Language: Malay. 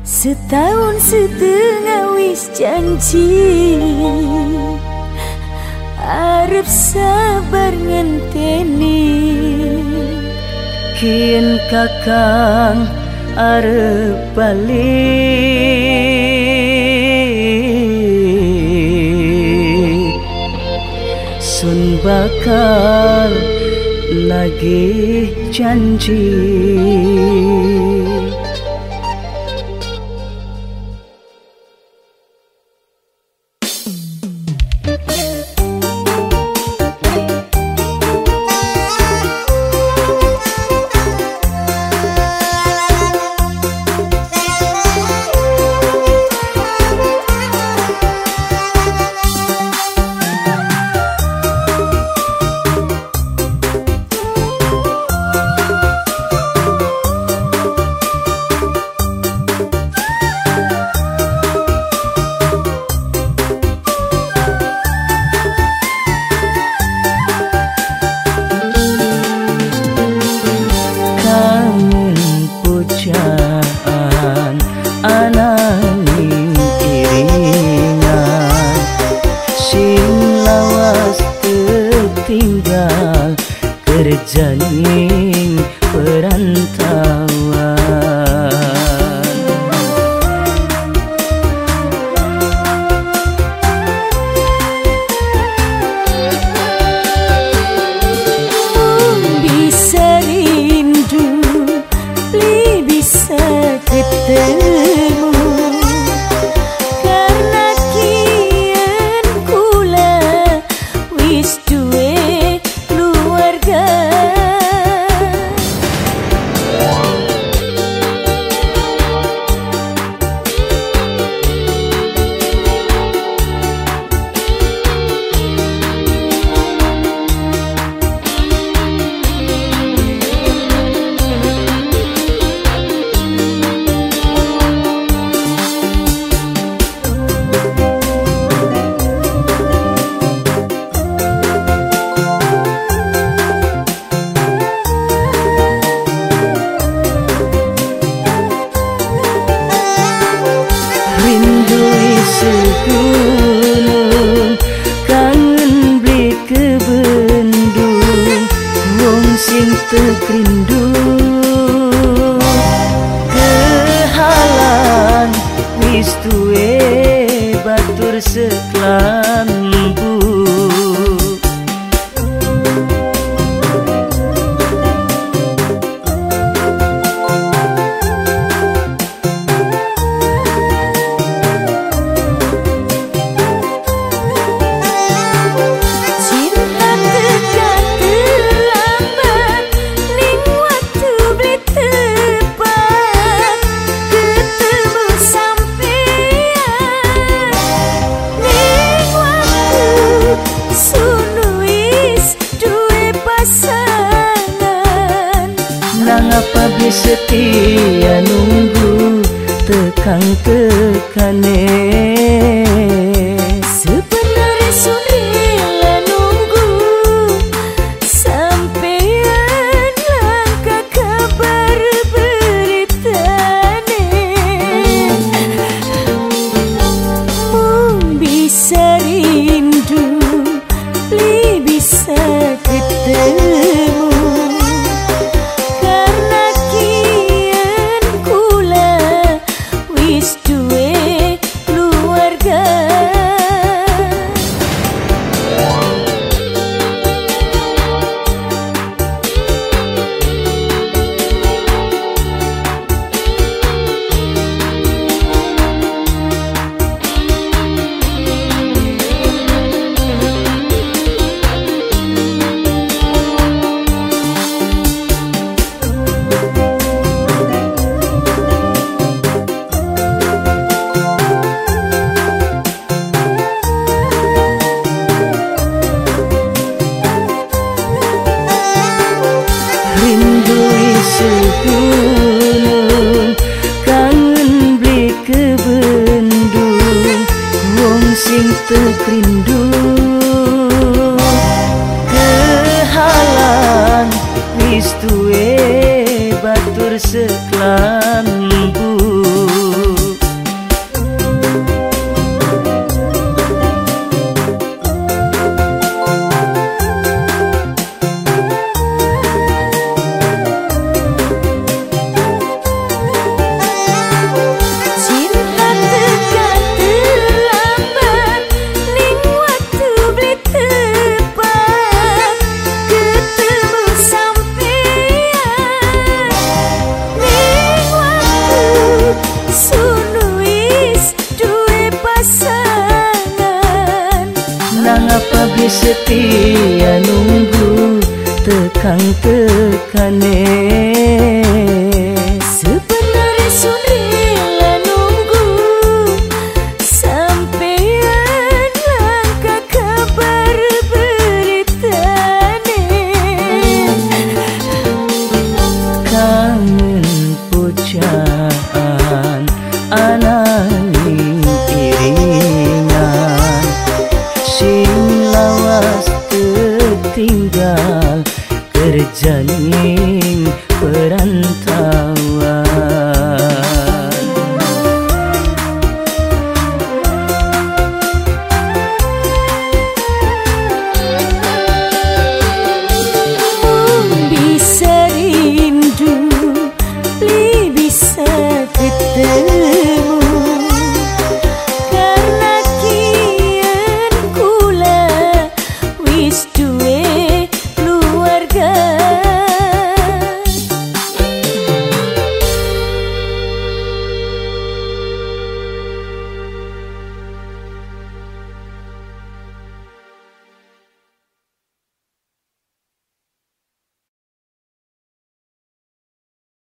Setahun setengah wis janji, arep sabar ngenteni. Kian kakang arep balik, sun bakal lagi janji. Ananing iringan sing lawas tertinggal kerjaning perantauan. Bisa rindu, bisa ketemu, karena kian kula wis duwe keluarga. Segunung kangen beli ke bendung, wong sing tekrindu kehalan wis duwe batur seklambu. Apa bisa setia nunggu tekang-tekane. Sebenarnya sudah nunggu sampean langkah kabar beritane. Mung bisa rindu, li bisa ketemu. Segunung kangen beli ke bendung, wong sing tekrindu kehalan wis duwe batur seklambu. setia nunggu tekang tekane.